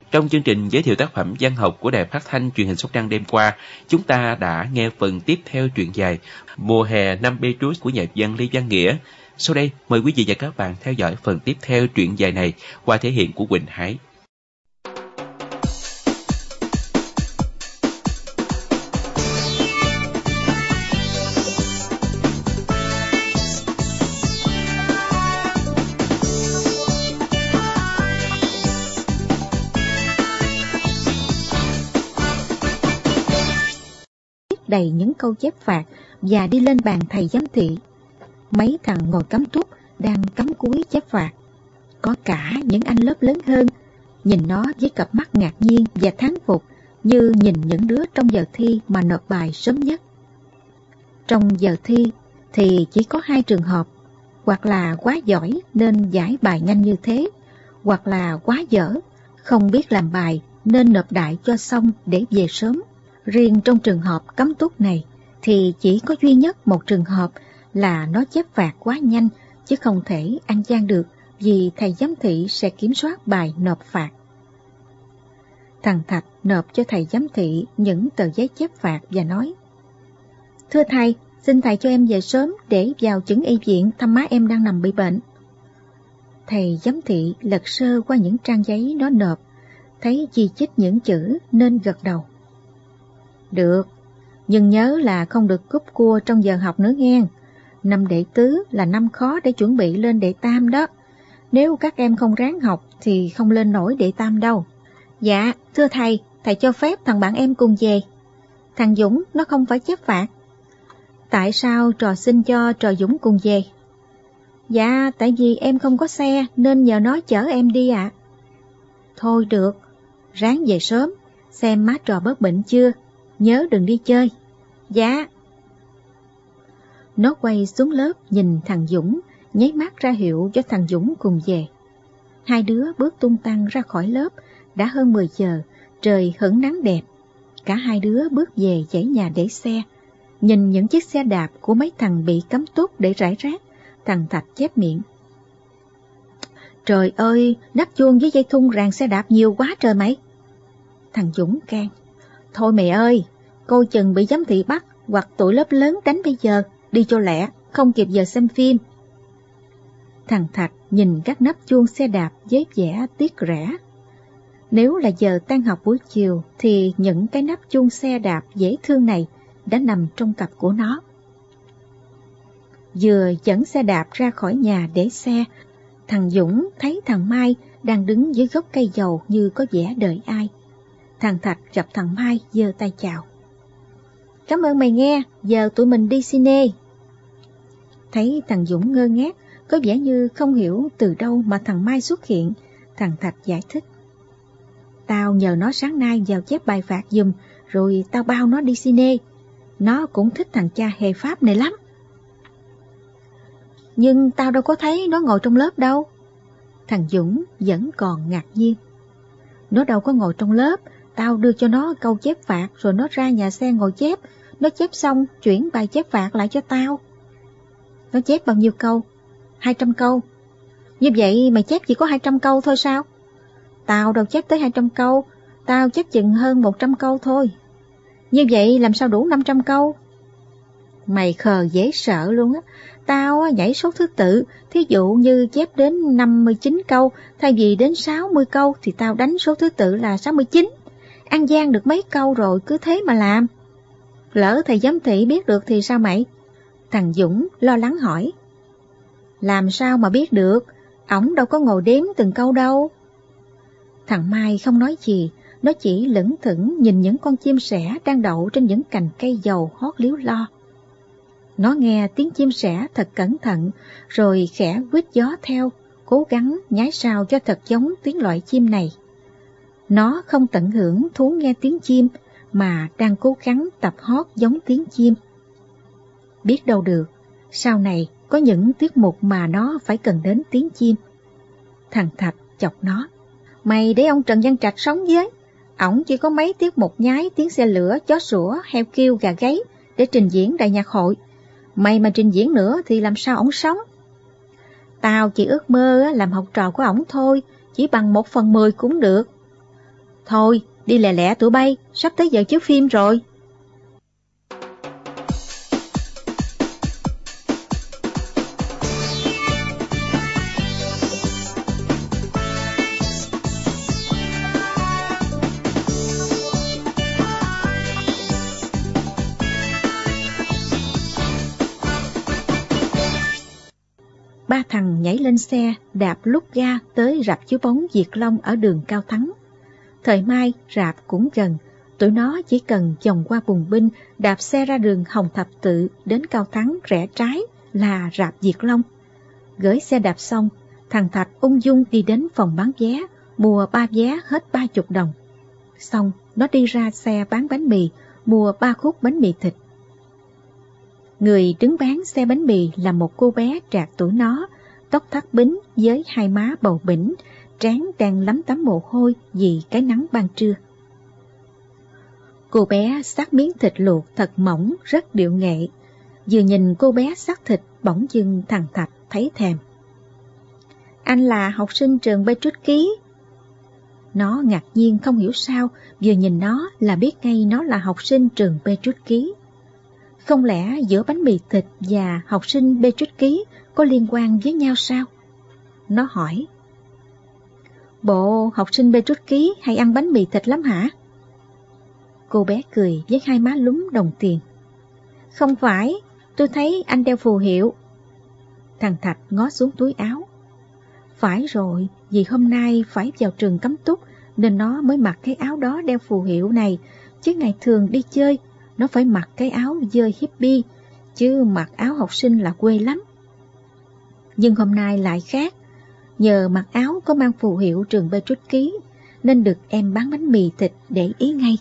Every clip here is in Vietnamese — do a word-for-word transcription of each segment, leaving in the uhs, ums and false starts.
Trong chương trình giới thiệu tác phẩm văn học của Đài Phát thanh Truyền hình Sóc Trăng đêm qua, chúng ta đã nghe phần tiếp theo truyện dài Mùa hè năm Petrus của nhà văn Lê Văn Nghĩa. Sau đây, mời quý vị và các bạn theo dõi phần tiếp theo truyện dài này qua thể hiện của Quỳnh Hải. Đầy những câu chép phạt và đi lên bàn thầy giám thị. Mấy thằng ngồi cắm trúc đang cắm cúi chép phạt. Có cả những anh lớp lớn hơn, nhìn nó với cặp mắt ngạc nhiên và thán phục như nhìn những đứa trong giờ thi mà nộp bài sớm nhất. Trong giờ thi thì chỉ có hai trường hợp, hoặc là quá giỏi nên giải bài nhanh như thế, hoặc là quá dở, không biết làm bài nên nộp đại cho xong để về sớm. Riêng trong trường hợp cắm túc này thì chỉ có duy nhất một trường hợp là nó chép phạt quá nhanh chứ không thể ăn gian được vì thầy giám thị sẽ kiểm soát bài nộp phạt. Thằng Thạch nộp cho thầy giám thị những tờ giấy chép phạt và nói: "Thưa thầy, xin thầy cho em về sớm để vào chẩn y viện thăm má em đang nằm bị bệnh." Thầy giám thị lật sơ qua những trang giấy nó nộp, thấy chi chít những chữ nên gật đầu. "Được, nhưng nhớ là không được cúp cua trong giờ học nữa nghe. Năm đệ tứ là năm khó để chuẩn bị lên đệ tam đó. Nếu các em không ráng học thì không lên nổi đệ tam đâu." "Dạ, thưa thầy, thầy cho phép thằng bạn em cùng về. Thằng Dũng nó không phải chép phạt." "Tại sao trò xin cho trò Dũng cùng về?" "Dạ, tại vì em không có xe nên nhờ nó chở em đi ạ." "Thôi được, ráng về sớm, xem má trò bớt bệnh chưa. Nhớ đừng đi chơi." "Dạ." Nó quay xuống lớp nhìn thằng Dũng, nháy mắt ra hiệu cho thằng Dũng cùng về. Hai đứa bước tung tăng ra khỏi lớp, đã hơn mười giờ, trời hửng nắng đẹp. Cả hai đứa bước về dãy nhà để xe, nhìn những chiếc xe đạp của mấy thằng bị cắm túc để rải rác. Thằng Thạch chép miệng: "Trời ơi, nắp chuông với dây thun ràng xe đạp nhiều quá trời mày." Thằng Dũng can: "Thôi mẹ ơi, coi chừng bị giám thị bắt hoặc tụi lớp lớn đánh bây giờ, đi cho lẹ, không kịp giờ xem phim." Thằng Thạch nhìn các nắp chuông xe đạp với vẻ tiếc rẻ. Nếu là giờ tan học buổi chiều thì những cái nắp chuông xe đạp dễ thương này đã nằm trong cặp của nó. Vừa dẫn xe đạp ra khỏi nhà để xe, thằng Dũng thấy thằng Mai đang đứng dưới gốc cây dầu như có vẻ đợi ai. Thằng Thạch gặp thằng Mai giơ tay chào: "Cảm ơn mày nghe, giờ tụi mình đi cine." Thấy thằng Dũng ngơ ngác, có vẻ như không hiểu từ đâu mà thằng Mai xuất hiện, thằng Thạch giải thích: "Tao nhờ nó sáng nay vào chép bài phạt giùm, rồi tao bao nó đi cine. Nó cũng thích thằng cha hề Pháp này lắm." "Nhưng tao đâu có thấy nó ngồi trong lớp đâu." Thằng Dũng vẫn còn ngạc nhiên. "Nó đâu có ngồi trong lớp, tao đưa cho nó câu chép phạt rồi nó ra nhà xe ngồi chép. Nó chép xong chuyển bài chép phạt lại cho tao." "Nó chép bao nhiêu câu?" Hai trăm câu." "Như vậy mày chép chỉ có hai trăm câu thôi sao?" "Tao đâu chép tới hai trăm câu, tao chép chừng hơn một trăm câu thôi." "Như vậy làm sao đủ năm trăm câu?" "Mày khờ dễ sợ luôn á. Tao nhảy số thứ tự, thí dụ như chép đến năm mươi chín câu, thay vì đến sáu mươi câu thì tao đánh số thứ tự là sáu mươi chín. Ăn gian được mấy câu rồi cứ thế mà làm." "Lỡ thầy giám thị biết được thì sao mày?" Thằng Dũng lo lắng hỏi. "Làm sao mà biết được, ổng đâu có ngồi đếm từng câu đâu." Thằng Mai không nói gì, nó chỉ lững thững nhìn những con chim sẻ đang đậu trên những cành cây dầu hót líu lo. Nó nghe tiếng chim sẻ thật cẩn thận, rồi khẽ huýt gió theo, cố gắng nhái sao cho thật giống tiếng loại chim này. Nó không tận hưởng thú nghe tiếng chim, mà đang cố gắng tập hót giống tiếng chim. Biết đâu được, sau này có những tiết mục mà nó phải cần đến tiếng chim. Thằng Thạch chọc nó: "Mày để ông Trần Văn Trạch sống với. Ổng chỉ có mấy tiết mục nhái tiếng xe lửa, chó sủa, heo kêu, gà gáy để trình diễn đại nhạc hội. Mày mà trình diễn nữa thì làm sao ổng sống?" "Tao chỉ ước mơ làm học trò của ổng thôi, chỉ bằng một phần mười cũng được." Thôi, đi lẹ lẹ tụi bay, sắp tới giờ chiếu phim rồi. Ba thằng nhảy lên xe, đạp lúc ga tới rạp chiếu bóng Việt Long ở đường Cao Thắng. Thời mai, rạp cũng gần, tụi nó chỉ cần vòng qua Bùng Binh, đạp xe ra đường Hồng Thập Tự đến Cao Thắng rẽ trái là rạp Việt Long. Gửi xe đạp xong, thằng Thạch ung dung đi đến phòng bán vé, mua ba vé hết ba chục đồng. Xong, nó đi ra xe bán bánh mì, mua ba khúc bánh mì thịt. Người đứng bán xe bánh mì là một cô bé trạc tuổi nó, tóc thắt bính với hai má bầu bĩnh, trán đang lấm tấm mồ hôi vì cái nắng ban trưa. Cô bé xắt miếng thịt luộc thật mỏng, rất điệu nghệ. Vừa nhìn cô bé xắt thịt, bỗng dưng thằng Thạch thấy thèm. Anh là học sinh trường Petrusky? Nó ngạc nhiên không hiểu sao, vừa nhìn nó là biết ngay nó là học sinh trường Petrusky. Không lẽ giữa bánh mì thịt và học sinh Petrusky có liên quan với nhau sao? Nó hỏi. Bộ học sinh Petrusky hay ăn bánh mì thịt lắm hả? Cô bé cười với hai má lúm đồng tiền. Không phải, tôi thấy anh đeo phù hiệu. Thằng Thạch ngó xuống túi áo. Phải rồi, vì hôm nay phải vào trường cấm túc nên nó mới mặc cái áo đó đeo phù hiệu này, chứ ngày thường đi chơi nó phải mặc cái áo dơi hippie, chứ mặc áo học sinh là quê lắm. Nhưng hôm nay lại khác, nhờ mặc áo có mang phù hiệu trường Petrusky nên được em bán bánh mì thịt để ý ngay.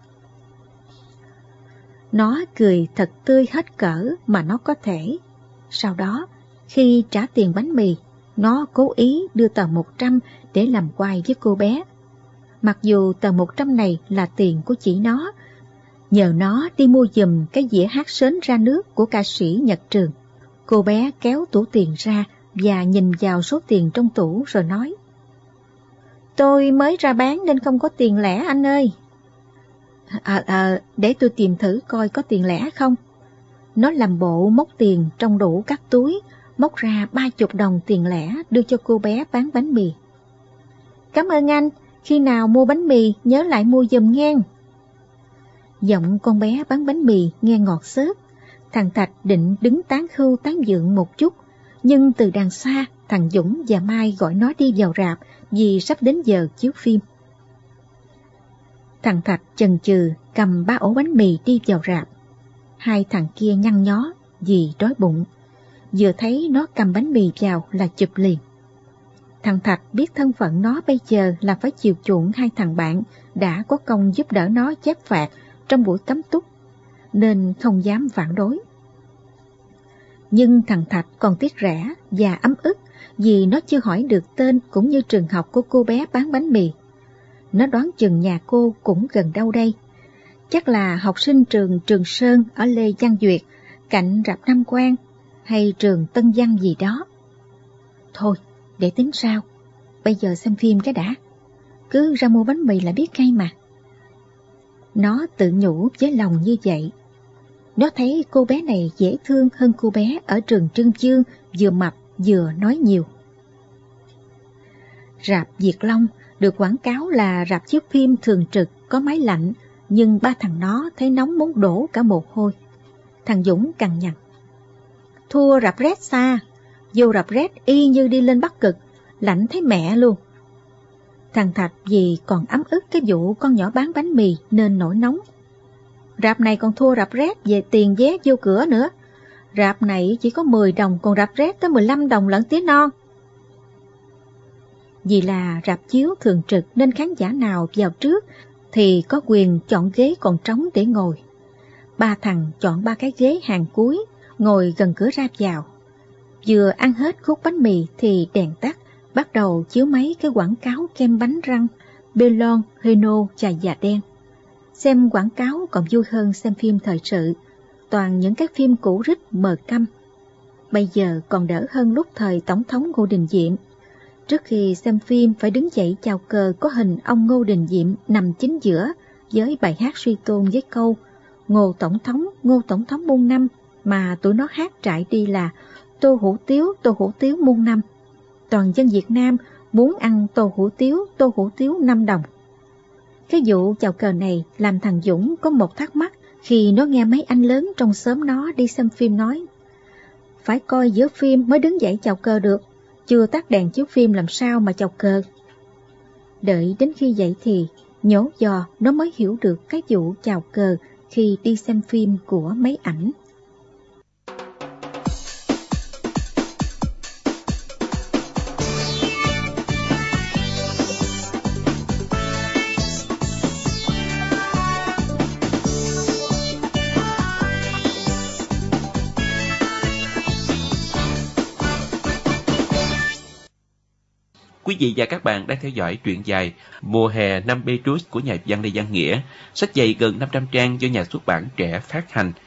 Nó cười thật tươi hết cỡ mà nó có thể. Sau đó, khi trả tiền bánh mì, nó cố ý đưa tờ một trăm để làm quay với cô bé. Mặc dù tờ một trăm này là tiền của chị nó, nhờ nó đi mua giùm cái dĩa hát sến ra nước của ca sĩ Nhật Trường. Cô bé kéo tủ tiền ra và nhìn vào số tiền trong tủ rồi nói. Tôi mới ra bán nên không có tiền lẻ anh ơi. À, à, để tôi tìm thử coi có tiền lẻ không. Nó làm bộ móc tiền trong đủ các túi, móc ra ba chục đồng tiền lẻ đưa cho cô bé bán bánh mì. Cảm ơn anh, khi nào mua bánh mì nhớ lại mua giùm nghe. Giọng con bé bán bánh mì nghe ngọt xớt. Thằng Thạch định đứng tán khưu tán dượng một chút, nhưng từ đằng xa thằng Dũng và Mai gọi nó đi vào rạp vì sắp đến giờ chiếu phim. Thằng Thạch chần chừ cầm ba ổ bánh mì đi vào rạp. Hai thằng kia nhăn nhó vì đói bụng. Vừa thấy nó cầm bánh mì vào là chụp liền. Thằng Thạch biết thân phận nó bây giờ là phải chiều chuộng hai thằng bạn đã có công giúp đỡ nó chép phạt trong buổi cấm túc, nên không dám phản đối. Nhưng thằng Thạch còn tiếc rẻ và ấm ức vì nó chưa hỏi được tên cũng như trường học của cô bé bán bánh mì. Nó đoán chừng nhà cô cũng gần đâu đây. Chắc là học sinh trường Trường Sơn ở Lê Văn Duyệt, cạnh rạp Nam Quan, hay trường Tân Văn gì đó. Thôi, để tính sau. Bây giờ xem phim cái đã. Cứ ra mua bánh mì là biết ngay mà. Nó tự nhủ với lòng như vậy. Nó thấy cô bé này dễ thương hơn cô bé ở trường Trương Chương, vừa mập vừa nói nhiều. Rạp Việt Long được quảng cáo là rạp chiếu phim thường trực có máy lạnh, nhưng ba thằng nó thấy nóng muốn đổ cả mồ hôi. Thằng Dũng cằn nhằn. Thua rạp Red xa, vô rạp Red y như đi lên Bắc Cực, lạnh thấy mẹ luôn. Thằng Thạch vì còn ấm ức cái vụ con nhỏ bán bánh mì nên nổi nóng. Rạp này còn thua rạp Red về tiền vé vô cửa nữa. Rạp này chỉ có mười đồng, còn rạp Red tới mười lăm đồng lẫn tía non. Vì là rạp chiếu thường trực nên khán giả nào vào trước thì có quyền chọn ghế còn trống để ngồi. Ba thằng chọn ba cái ghế hàng cuối, ngồi gần cửa ra vào. Vừa ăn hết khúc bánh mì thì đèn tắt, bắt đầu chiếu mấy cái quảng cáo kem bánh răng, Belon, Heno, trà già đen. Xem quảng cáo còn vui hơn xem phim thời sự, toàn những cái phim cũ rích mờ câm. Bây giờ còn đỡ hơn lúc thời Tổng thống Ngô Đình Diệm. Trước khi xem phim phải đứng dậy chào cờ có hình ông Ngô Đình Diệm nằm chính giữa với bài hát suy tôn với câu Ngô Tổng thống, Ngô Tổng thống muôn năm, mà tụi nó hát trại đi là tô hủ tiếu, tô hủ tiếu muôn năm. Toàn dân Việt Nam muốn ăn tô hủ tiếu, tô hủ tiếu năm đồng. Cái vụ chào cờ này làm thằng Dũng có một thắc mắc khi nó nghe mấy anh lớn trong xóm nó đi xem phim nói: phải coi giữa phim mới đứng dậy chào cờ được, chưa tắt đèn chiếu phim làm sao mà chào cờ. Đợi đến khi vậy thì nhổ giò nó mới hiểu được cái vụ chào cờ khi đi xem phim của mấy ảnh. Quý vị và các bạn đang theo dõi truyện dài Mùa hè năm Petrus của nhà văn Lê Văn Nghĩa, sách dày gần năm trăm trang do nhà xuất bản Trẻ phát hành.